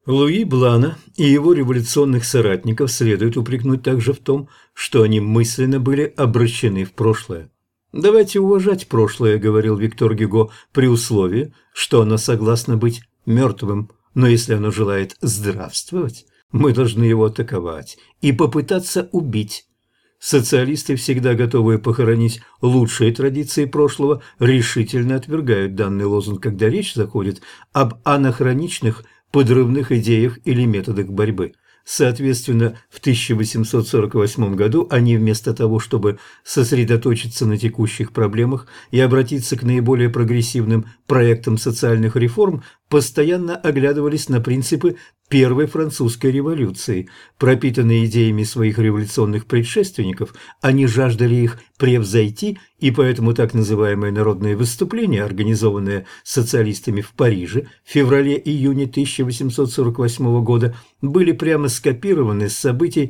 Луи Блана и его революционных соратников следует упрекнуть также в том, что они мысленно были обращены в прошлое. «Давайте уважать прошлое», — говорил Виктор Гюго, «при условии, что оно согласно быть мертвым, но если оно желает здравствовать, мы должны его атаковать и попытаться убить». Социалисты, всегда готовые похоронить лучшие традиции прошлого, решительно отвергают данный лозунг, когда речь заходит об анахроничных подрывных идеях или методах борьбы. Соответственно, в 1848 году они вместо того, чтобы сосредоточиться на текущих проблемах и обратиться к наиболее прогрессивным проектам социальных реформ, постоянно оглядывались на принципы Первой французской революции. Пропитанные идеями своих революционных предшественников, они жаждали их превзойти, и поэтому так называемые народные выступления, организованные социалистами в Париже в феврале-июне 1848 года, были прямо скопированы с событий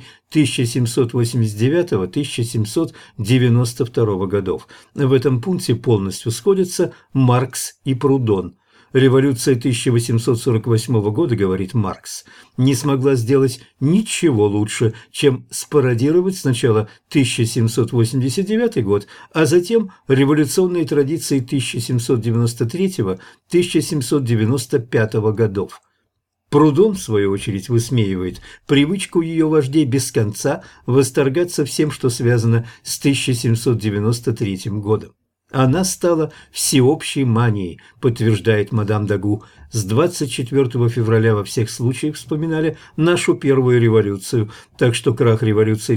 1789-1792 годов. В этом пункте полностью сходятся Маркс и Прудон. Революция 1848 года, говорит Маркс, не смогла сделать ничего лучше, чем спародировать сначала 1789 год, а затем революционные традиции 1793-1795 годов. Прудон, в свою очередь, высмеивает привычку ее вождей без конца восторгаться всем, что связано с 1793 годом. Она стала всеобщей манией, подтверждает мадам Дагу. С 24 февраля во всех случаях вспоминали нашу первую революцию, так что крах революции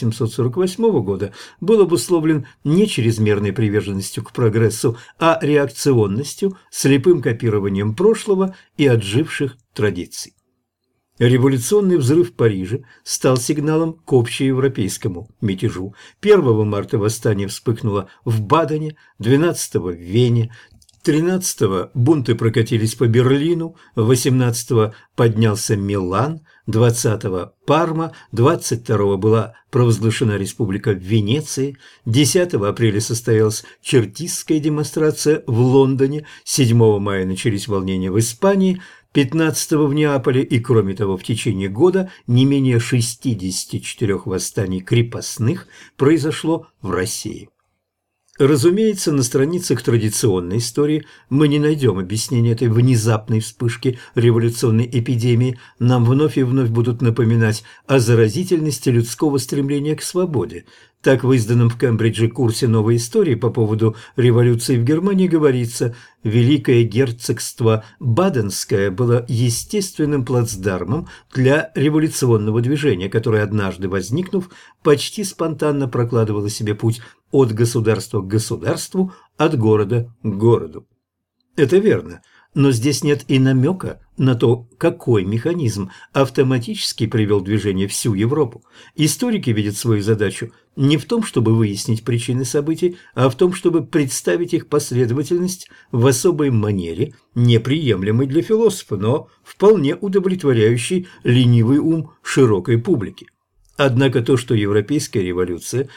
1848 года был обусловлен не чрезмерной приверженностью к прогрессу, а реакционностью, слепым копированием прошлого и отживших традиций. Революционный взрыв в Париже стал сигналом к общеевропейскому мятежу. 1 марта восстание вспыхнуло в Бадене, 12-го в Вене, 13-го бунты прокатились по Берлину, 18-го поднялся Милан, 20-го Парма, 22-го была провозглашена республика в Венеции, 10 апреля состоялась чертистская демонстрация в Лондоне, 7 мая начались волнения в Испании, 15-го в Неаполе и, кроме того, в течение года не менее 64 восстаний крепостных произошло в России. Разумеется, на страницах традиционной истории мы не найдем объяснения этой внезапной вспышки революционной эпидемии. Нам вновь и вновь будут напоминать о заразительности людского стремления к свободе. Так в изданном в Кембридже курсе новой истории по поводу революции в Германии говорится: «Великое герцогство Баденское было естественным плацдармом для революционного движения, которое, однажды возникнув, почти спонтанно прокладывало себе путь от государства к государству, от города к городу». Это верно, но здесь нет и намека на то, какой механизм автоматически привел в движение всю Европу. Историки видят свою задачу не в том, чтобы выяснить причины событий, а в том, чтобы представить их последовательность в особой манере, неприемлемой для философа, но вполне удовлетворяющей ленивый ум широкой публики. Однако то, что Европейская революция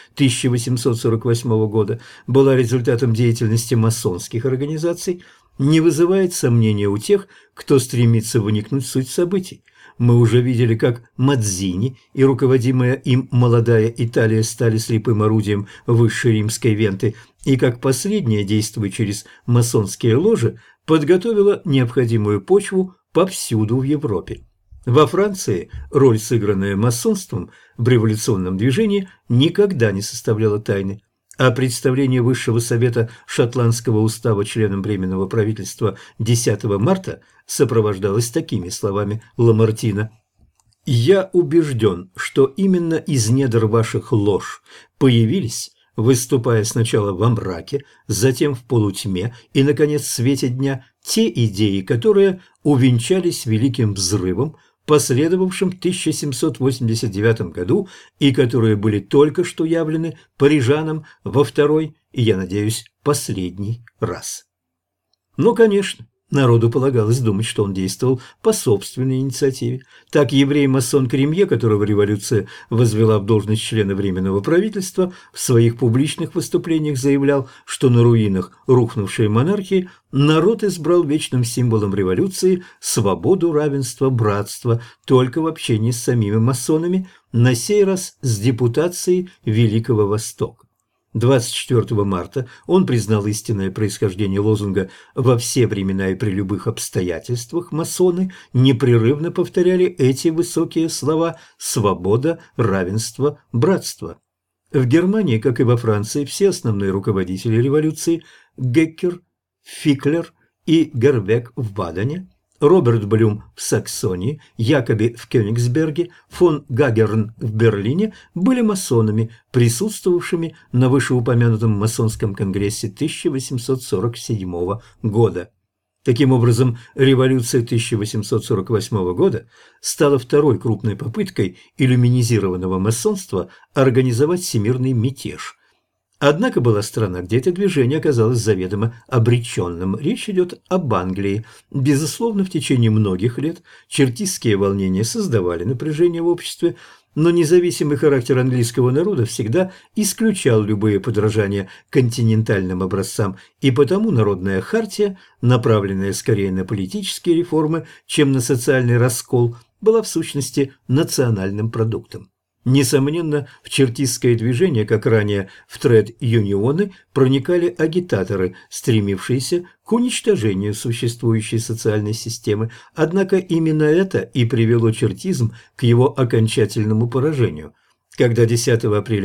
1848 года была результатом деятельности масонских организаций, не вызывает сомнения у тех, кто стремится вникнуть в суть событий. Мы уже видели, как Мадзини и руководимая им молодая Италия стали слепым орудием высшей римской венты, и как последняя, действуя через масонские ложи, подготовила необходимую почву повсюду в Европе. Во Франции роль, сыгранная масонством в революционном движении, никогда не составляла тайны, а представление Высшего совета шотландского устава членам Временного правительства 10 марта сопровождалось такими словами Ламартина: «Я убежден, что именно из недр ваших лож появились, выступая сначала во мраке, затем в полутьме и, наконец, в свете дня, те идеи, которые увенчались великим взрывом, последовавшим в 1789 году и которые были только что явлены парижанам во второй и, я надеюсь, последний раз». Ну, конечно, Народу полагалось думать, что он действовал по собственной инициативе. Так еврей-масон Кремье, которого революция возвела в должность члена Временного правительства, в своих публичных выступлениях заявлял, что на руинах рухнувшей монархии народ избрал вечным символом революции свободу, равенство, братство, только в общении с самими масонами, на сей раз с депутацией Великого Востока. 24 марта он признал истинное происхождение лозунга «Во все времена и при любых обстоятельствах масоны непрерывно повторяли эти высокие слова «свобода, равенство, братство». В Германии, как и во Франции, все основные руководители революции – Геккер, Фиклер и Гербек в Бадене, Роберт Блюм в Саксонии, Якоби в Кёнигсберге, фон Гагерн в Берлине были масонами, присутствовавшими на вышеупомянутом масонском конгрессе 1847 года. Таким образом, революция 1848 года стала второй крупной попыткой иллюминизированного масонства организовать всемирный мятеж. Однако была страна, где это движение оказалось заведомо обреченным. Речь идет об Англии. Безусловно, в течение многих лет чертистские волнения создавали напряжение в обществе, но независимый характер английского народа всегда исключал любые подражания континентальным образцам, и потому народная хартия, направленная скорее на политические реформы, чем на социальный раскол, была в сущности национальным продуктом. Несомненно, в чертистское движение, как ранее в тред-юнионы, проникали агитаторы, стремившиеся к уничтожению существующей социальной системы, однако именно это и привело чертизм к его окончательному поражению. Когда 10 апреля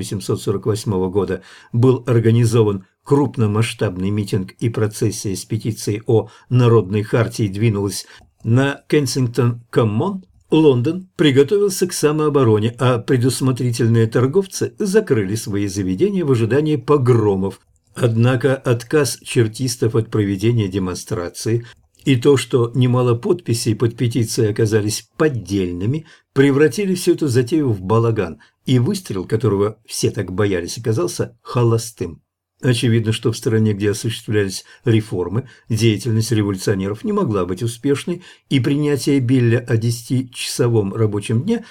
1848 года был организован крупномасштабный митинг и процессия с петицией о народной хартии двинулась на Кенсингтон-Коммон, Лондон приготовился к самообороне, а предусмотрительные торговцы закрыли свои заведения в ожидании погромов. Однако отказ чертистов от проведения демонстрации и то, что немало подписей под петицией оказались поддельными, превратили всю эту затею в балаган, и выстрел, которого все так боялись, оказался холостым. Очевидно, что в стране, где осуществлялись реформы, деятельность революционеров не могла быть успешной, и принятие Билля о 10-часовом рабочем дне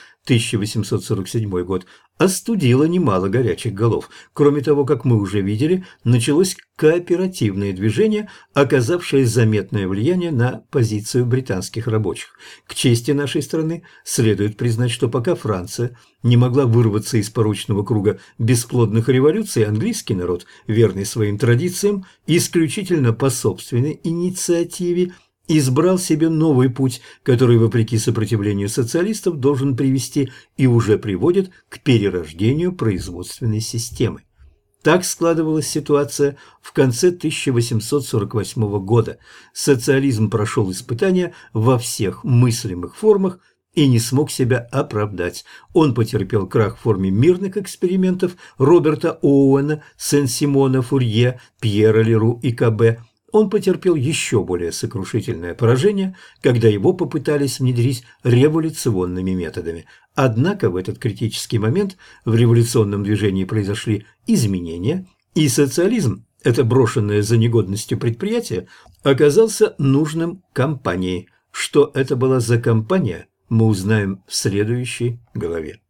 1847 год остудило немало горячих голов. Кроме того, как мы уже видели, началось кооперативное движение, оказавшее заметное влияние на позицию британских рабочих. К чести нашей страны следует признать, что пока Франция не могла вырваться из порочного круга бесплодных революций, английский народ, верный своим традициям, исключительно по собственной инициативе, избрал себе новый путь, который, вопреки сопротивлению социалистов, должен привести и уже приводит к перерождению производственной системы. Так складывалась ситуация в конце 1848 года. Социализм прошел испытания во всех мыслимых формах и не смог себя оправдать. Он потерпел крах в форме мирных экспериментов Роберта Оуэна, Сен-Симона Фурье, Пьера Леру и Кабе. Он потерпел еще более сокрушительное поражение, когда его попытались внедрить революционными методами. Однако в этот критический момент в революционном движении произошли изменения, и социализм, это брошенное за негодностью предприятие, оказался нужным компанией. Что это была за компания, мы узнаем в следующей главе.